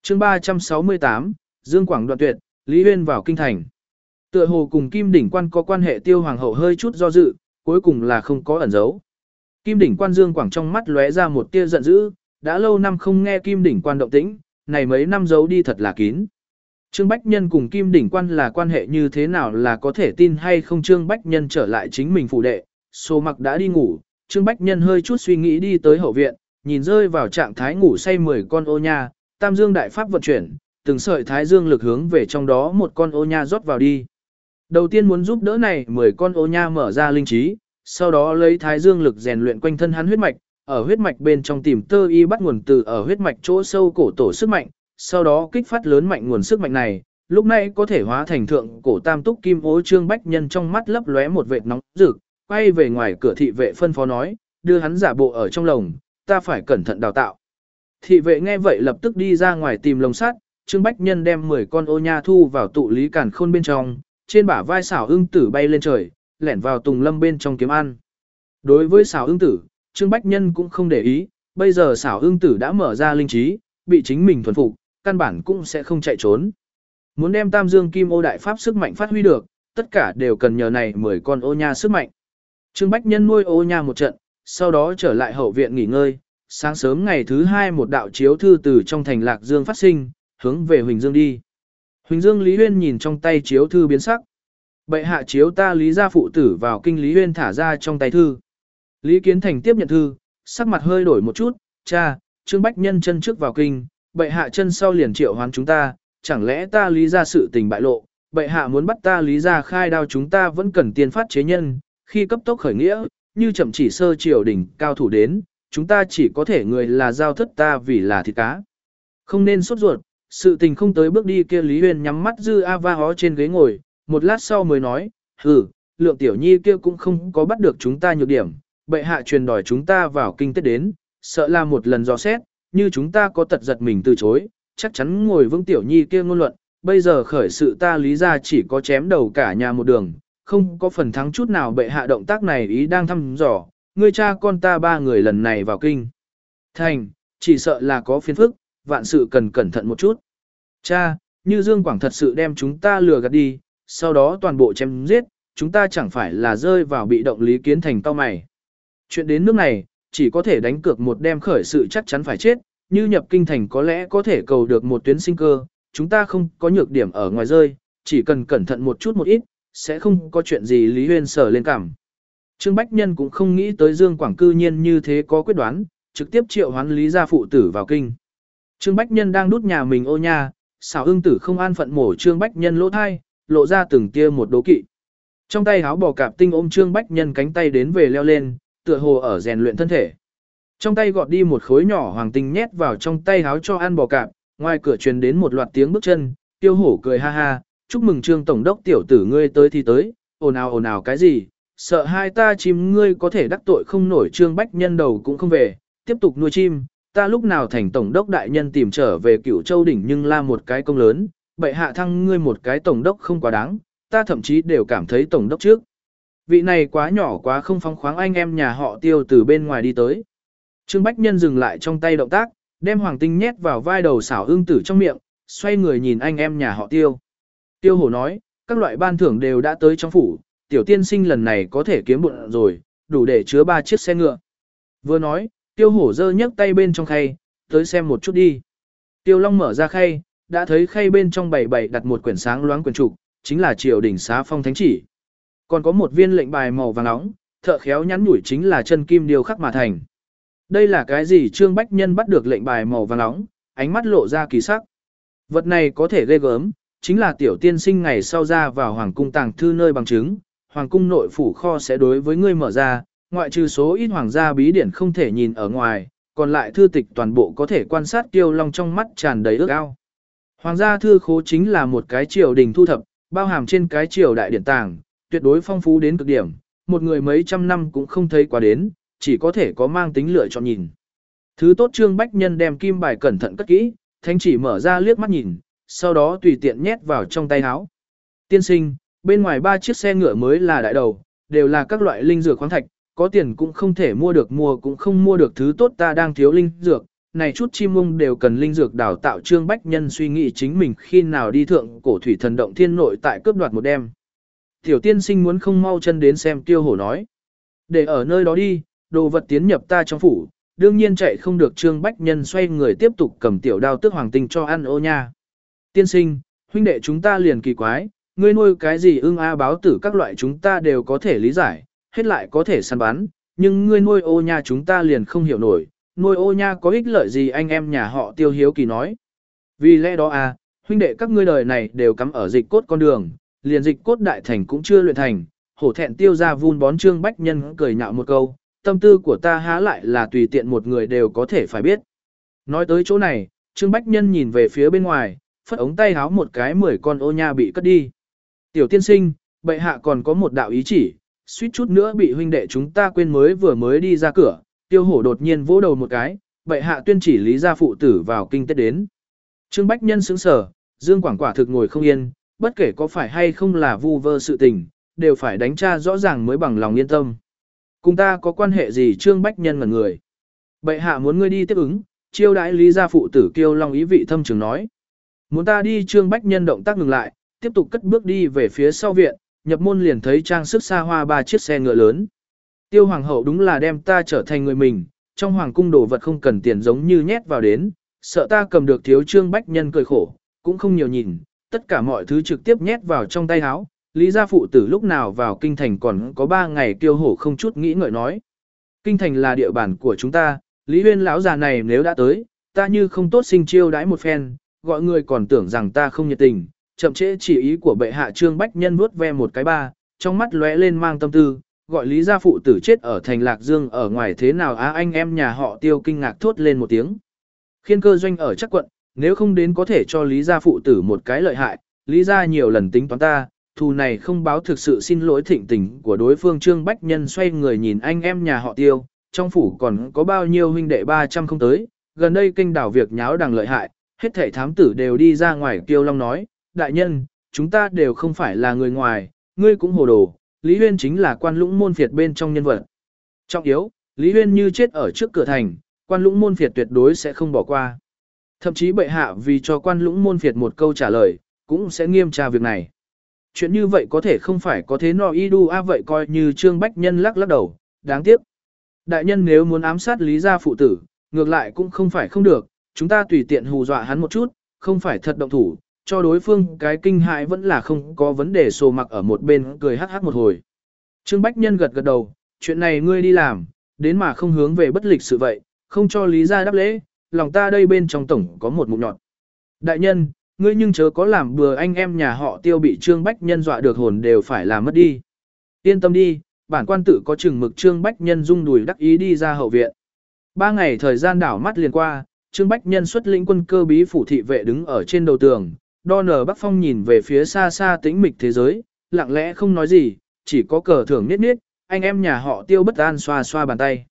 chương 368, Dương Quảng đoạn tuyệt, Lý Huyên vào kinh thành. Tựa hồ cùng Kim Đỉnh Quan có quan hệ Tiêu Hoàng hậu hơi chút do dự, cuối cùng là không có ẩn giấu. Kim Đỉnh Quan Dương Quảng trong mắt lóe ra một tia giận dữ, đã lâu năm không nghe Kim Đỉnh Quan động tĩnh, này mấy năm giấu đi thật là kín. Trương Bách Nhân cùng Kim Đỉnh Quan là quan hệ như thế nào là có thể tin hay không? Trương Bách Nhân trở lại chính mình phủ đệ, Số Mặc đã đi ngủ, Trương Bách Nhân hơi chút suy nghĩ đi tới hậu viện, nhìn rơi vào trạng thái ngủ say 10 con ô nha, Tam Dương đại pháp vận chuyển, từng sợi thái dương lực hướng về trong đó một con ô nha rót vào đi. Đầu tiên muốn giúp đỡ này 10 con ô nha mở ra linh trí, sau đó lấy thái dương lực rèn luyện quanh thân hắn huyết mạch, ở huyết mạch bên trong tìm tơ y bắt nguồn từ ở huyết mạch chỗ sâu cổ tổ sức mạnh, sau đó kích phát lớn mạnh nguồn sức mạnh này, lúc này có thể hóa thành thượng cổ tam túc kim ô. Trương Bách Nhân trong mắt lấp lóe một vệt nóng rực, quay về ngoài cửa thị vệ phân phó nói, đưa hắn giả bộ ở trong lồng, ta phải cẩn thận đào tạo. Thị vệ nghe vậy lập tức đi ra ngoài tìm lồng sắt, Trương Bách Nhân đem 10 con ô nha thu vào tụ lý càn khôn bên trong, trên bả vai xảo ưng tử bay lên trời, lẻn vào tùng lâm bên trong kiếm ăn. Đối với xảo ưng tử, Trương Bách Nhân cũng không để ý, bây giờ xảo ưng tử đã mở ra linh trí, bị chính mình thuần phục, căn bản cũng sẽ không chạy trốn. Muốn đem Tam Dương Kim Ô đại pháp sức mạnh phát huy được, tất cả đều cần nhờ này 10 con ô nha sức mạnh. Trương Bách Nhân nuôi ô nha một trận, sau đó trở lại hậu viện nghỉ ngơi. Sáng sớm ngày thứ 2 một đạo chiếu thư từ trong thành Lạc Dương phát sinh, hướng về Huỳnh Dương đi. Huỳnh Dương Lý Huyên nhìn trong tay chiếu thư biến sắc. Bệ hạ chiếu ta Lý gia phụ tử vào kinh. Lý Huyên thả ra trong tay thư. Lý Kiến Thành tiếp nhận thư, sắc mặt hơi đổi một chút, cha, Trương Bách Nhân chân trước vào kinh, bệ hạ chân sau liền triệu hoán chúng ta, chẳng lẽ ta Lý gia sự tình bại lộ, bệ hạ muốn bắt ta Lý gia khai đao, chúng ta vẫn cần tiên phát chế nhân, khi cấp tốc khởi nghĩa, như chậm chỉ sơ triều đỉnh cao thủ đến, chúng ta chỉ có thể người là giao thất ta vì là thịt cá. Không nên sốt ruột, sự tình không tới bước đi kia. Lý Huyên nhắm mắt dư a va hó trên ghế ngồi, một lát sau mới nói, Lượng tiểu nhi kia cũng không có bắt được chúng ta nhược điểm, bệ hạ truyền đòi chúng ta vào kinh Tết đến, sợ là một lần dò xét, như chúng ta có tật giật mình từ chối, chắc chắn ngồi vững tiểu nhi kia ngôn luận, bây giờ khởi sự ta Lý gia chỉ có chém đầu cả nhà một đường, không có phần thắng chút nào. Bệ hạ động tác này ý đang thăm dò, ngươi cha con ta 3 người lần này vào kinh thành, chỉ sợ là có phiền phức, vạn sự cần cẩn thận một chút. Cha, như Dương Quảng thật sự đem chúng ta lừa gạt đi, sau đó toàn bộ chém giết, chúng ta chẳng phải là rơi vào bị động. Lý Kiến Thành cau mày. Chuyện đến nước này, chỉ có thể đánh cược một đem khởi sự chắc chắn phải chết, như nhập kinh thành có lẽ có thể cầu được một tuyến sinh cơ, chúng ta không có nhược điểm ở ngoài rơi, chỉ cần cẩn thận một chút một ít, sẽ không có chuyện gì. Lý Huyên sờ lên cằm. Trương Bách Nhân cũng không nghĩ tới Dương Quảng cư nhiên như thế có quyết đoán, trực tiếp triệu hoán Lý gia phụ tử vào kinh. Trương Bách Nhân đang đút nhà mình ô nha, xảo ưng tử không an phận mổ Trương Bách Nhân lỗ thai, lộ ra từng tia một đố kỵ. Trong tay háo bò cạp tinh ôm Trương Bách Nhân cánh tay đến về leo lên, tựa hồ ở rèn luyện thân thể. Trong tay gọt đi một khối nhỏ hoàng tinh nhét vào trong tay háo cho ăn bò cạp, ngoài cửa truyền đến một loạt tiếng bước chân, Tiêu Hổ cười ha ha, chúc mừng Trương tổng đốc tiểu tử ngươi tới thì tới, ồn ào cái gì, sợ hai ta chim ngươi có thể đắc tội không nổi. Trương Bách Nhân đầu cũng không về, tiếp tục nuôi chim, ta lúc nào thành tổng đốc đại nhân tìm trở về Cửu Châu đỉnh nhưng la một cái công lớn, bệ hạ thăng ngươi một cái tổng đốc không quá đáng, ta thậm chí đều cảm thấy tổng đốc trước. Vị này quá nhỏ quá không phóng khoáng. Anh em nhà họ Tiêu từ bên ngoài đi tới. Trương Bách Nhân dừng lại trong tay động tác, đem hoàng tinh nhét vào vai đầu xảo ưng tử trong miệng, xoay người nhìn anh em nhà họ Tiêu. Tiêu Hổ nói, các loại ban thưởng đều đã tới trong phủ, tiểu tiên sinh lần này có thể kiếm bộn rồi, đủ để chứa 3 chiếc xe ngựa. Vừa nói, Tiêu Hổ giơ nhấc tay bên trong khay, tới xem một chút đi. Tiêu Long mở ra khay, đã thấy khay bên trong bày đặt một quyển sáng loáng quyển trục, chính là triều đình xá phong thánh chỉ. Còn có một viên lệnh bài màu vàng nóng, thợ khéo nhắn nhủi chính là chân kim điêu khắc mà thành. Đây là cái gì? Trương Bách Nhân bắt được lệnh bài màu vàng nóng, ánh mắt lộ ra kỳ sắc. Vật này có thể ghê gớm, chính là tiểu tiên sinh ngày sau ra vào hoàng cung tàng thư nơi bằng chứng, hoàng cung nội phủ kho sẽ đối với ngươi mở ra, ngoại trừ số ít hoàng gia bí điển không thể nhìn ở ngoài, còn lại thư tịch toàn bộ có thể quan sát. Tiêu Long trong mắt tràn đầy ước ao. Hoàng gia thư khố chính là một cái triều đình thu thập, bao hàm trên cái triều đại điển tàng, tuyệt đối phong phú đến cực điểm, một người mấy trăm năm cũng không thấy quá đến, chỉ có thể có mang tính lựa chọn nhìn. Thứ tốt. Trương Bách Nhân đem kim bài cẩn thận cất kỹ, thánh chỉ mở ra liếc mắt nhìn, sau đó tùy tiện nhét vào trong tay áo. Tiên sinh, bên ngoài 3 chiếc xe ngựa mới là đại đầu, đều là các loại linh dược khoáng thạch, có tiền cũng không thể mua được, mua cũng không mua được thứ tốt, ta đang thiếu linh dược, này chút chim ung đều cần linh dược đào tạo. Trương Bách Nhân suy nghĩ chính mình khi nào đi thượng cổ thủy thần động thiên nội tại cướp đoạt một đêm. Tiểu tiên sinh muốn không mau chân đến xem. Tiêu hổ nói. Để ở nơi đó đi, đồ vật tiến nhập ta trong phủ, đương nhiên chạy không được. Trương Bách Nhân xoay người tiếp tục cầm tiểu đao tước hoàng tinh cho ăn ô nha. Tiên sinh, huynh đệ chúng ta liền kỳ quái, ngươi nuôi cái gì ưng a báo tử các loại chúng ta đều có thể lý giải, hết lại có thể săn bắn, nhưng ngươi nuôi ô nha chúng ta liền không hiểu nổi, nuôi ô nha có ích lợi gì? Anh em nhà họ Tiêu hiếu kỳ nói. Vì lẽ đó à, huynh đệ các ngươi đời này đều cắm ở dịch cốt con đường, liền dịch cốt đại thành cũng chưa luyện thành. Hổ thẹn Tiêu ra vun bón. Trương Bách Nhân cười nhạo một câu, tâm tư của ta há lại là tùy tiện một người đều có thể phải biết. Nói tới chỗ này, Trương Bách Nhân nhìn về phía bên ngoài, phất ống tay háo một cái 10 con ô nha bị cất đi. Tiểu tiên sinh, bệ hạ còn có một đạo ý chỉ, suýt chút nữa bị huynh đệ chúng ta quên vừa mới đi ra cửa. Tiêu hổ đột nhiên vỗ đầu một cái, bệ hạ tuyên chỉ Lý gia phụ tử vào kinh Tết đến. Trương Bách Nhân sững sờ, Dương Quảng quả thực ngồi không yên, bất kể có phải hay không là vu vơ sự tình, đều phải đánh tra rõ ràng mới bằng lòng yên tâm. Cùng ta có quan hệ gì? Trương Bách Nhân ngẩn người. Bệ hạ muốn ngươi đi tiếp ứng, chiêu đãi Lý gia phụ tử. Kiêu Long ý vị thâm trường nói. Muốn ta đi? Trương Bách Nhân động tác ngừng lại, tiếp tục cất bước đi về phía sau viện, nhập môn liền thấy trang sức xa hoa 3 chiếc xe ngựa lớn. Tiêu hoàng hậu đúng là đem ta trở thành người mình, trong hoàng cung đồ vật không cần tiền giống như nhét vào đến, sợ ta cầm được thiếu. Trương Bách Nhân cười khổ, cũng không nhiều nhìn, tất cả mọi thứ trực tiếp nhét vào trong tay áo. Lý gia phụ tử lúc nào vào kinh thành còn có 3 ngày? Kiêu hổ không chút nghĩ ngợi nói. Kinh thành là địa bàn của chúng ta, Lý Huyên lão già này nếu đã tới, ta như không tốt sinh chiêu đãi một phen, gọi người còn tưởng rằng ta không nhiệt tình, chậm trễ chỉ ý của bệ hạ. Trương Bách Nhân vuốt ve một cái ba, trong mắt lóe lên mang tâm tư, gọi Lý gia phụ tử chết ở thành Lạc Dương ở ngoài thế nào á? Anh em nhà họ Tiêu kinh ngạc thốt lên một tiếng. Khiên cơ doanh ở chắc quận, nếu không đến có thể cho Lý gia phụ tử một cái lợi hại, Lý gia nhiều lần tính toán ta, thù này không báo, thực sự xin lỗi thịnh tình của đối phương. Trương Bách Nhân xoay người nhìn anh em nhà họ Tiêu, trong phủ còn có bao nhiêu huynh đệ? 300 không tới, gần đây kinh đảo việc nháo đằng lợi hại, hết thảy thám tử đều đi ra ngoài. Kiêu Long nói, đại nhân, chúng ta đều không phải là người ngoài, ngươi cũng hồ đồ, Lý Huyên chính là Quan Lũng môn phiệt bên trong nhân vật trọng yếu, Lý Huyên như chết ở trước cửa thành, Quan Lũng môn phiệt tuyệt đối sẽ không bỏ qua. Thậm chí bệ hạ vì cho Quan Lũng môn phiệt một câu trả lời, cũng sẽ nghiêm tra việc này. Chuyện như vậy có thể không phải có thế nọ y đu a vậy coi như. Trương Bách Nhân lắc đầu, đáng tiếc. Đại nhân nếu muốn ám sát Lý gia phụ tử, ngược lại cũng không phải không được, chúng ta tùy tiện hù dọa hắn một chút, không phải thật động thủ, cho đối phương cái kinh hại vẫn là không có vấn đề. Sồ Mặc ở một bên cười hắc hắc một hồi. Trương Bách Nhân gật đầu, chuyện này ngươi đi làm, đến mà không hướng về bất lịch sự vậy, không cho Lý gia đáp lễ, lòng ta đây bên trong tổng có một mụn nhọt. Đại nhân, ngươi nhưng chớ có làm bừa. Anh em nhà họ Tiêu bị Trương Bách Nhân dọa được hồn đều phải làm mất đi. Yên tâm đi, bản quan tự có chừng mực. Trương Bách Nhân rung đùi đắc ý đi ra hậu viện. 3 ngày thời gian đảo mắt liền qua, Trương Bách Nhân xuất lĩnh quân cơ bí phủ thị vệ đứng ở trên đầu tường, đo nở Bắc Phong nhìn về phía xa xa tĩnh mịch thế giới, lặng lẽ không nói gì, chỉ có cờ thưởng niết niết. Anh em nhà họ Tiêu bất an xoa xoa bàn tay.